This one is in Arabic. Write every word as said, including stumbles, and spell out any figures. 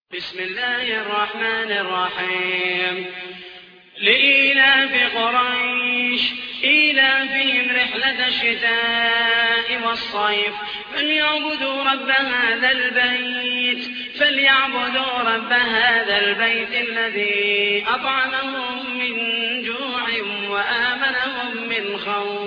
بسم الله الرحمن الرحيم لإيلاف قريش إيلافهم رحلة الشتاء والصيف فليعبدوا رب هذا البيت فليعبدوا رب هذا البيت الذي أطعمهم من جوع وآمنهم من خوف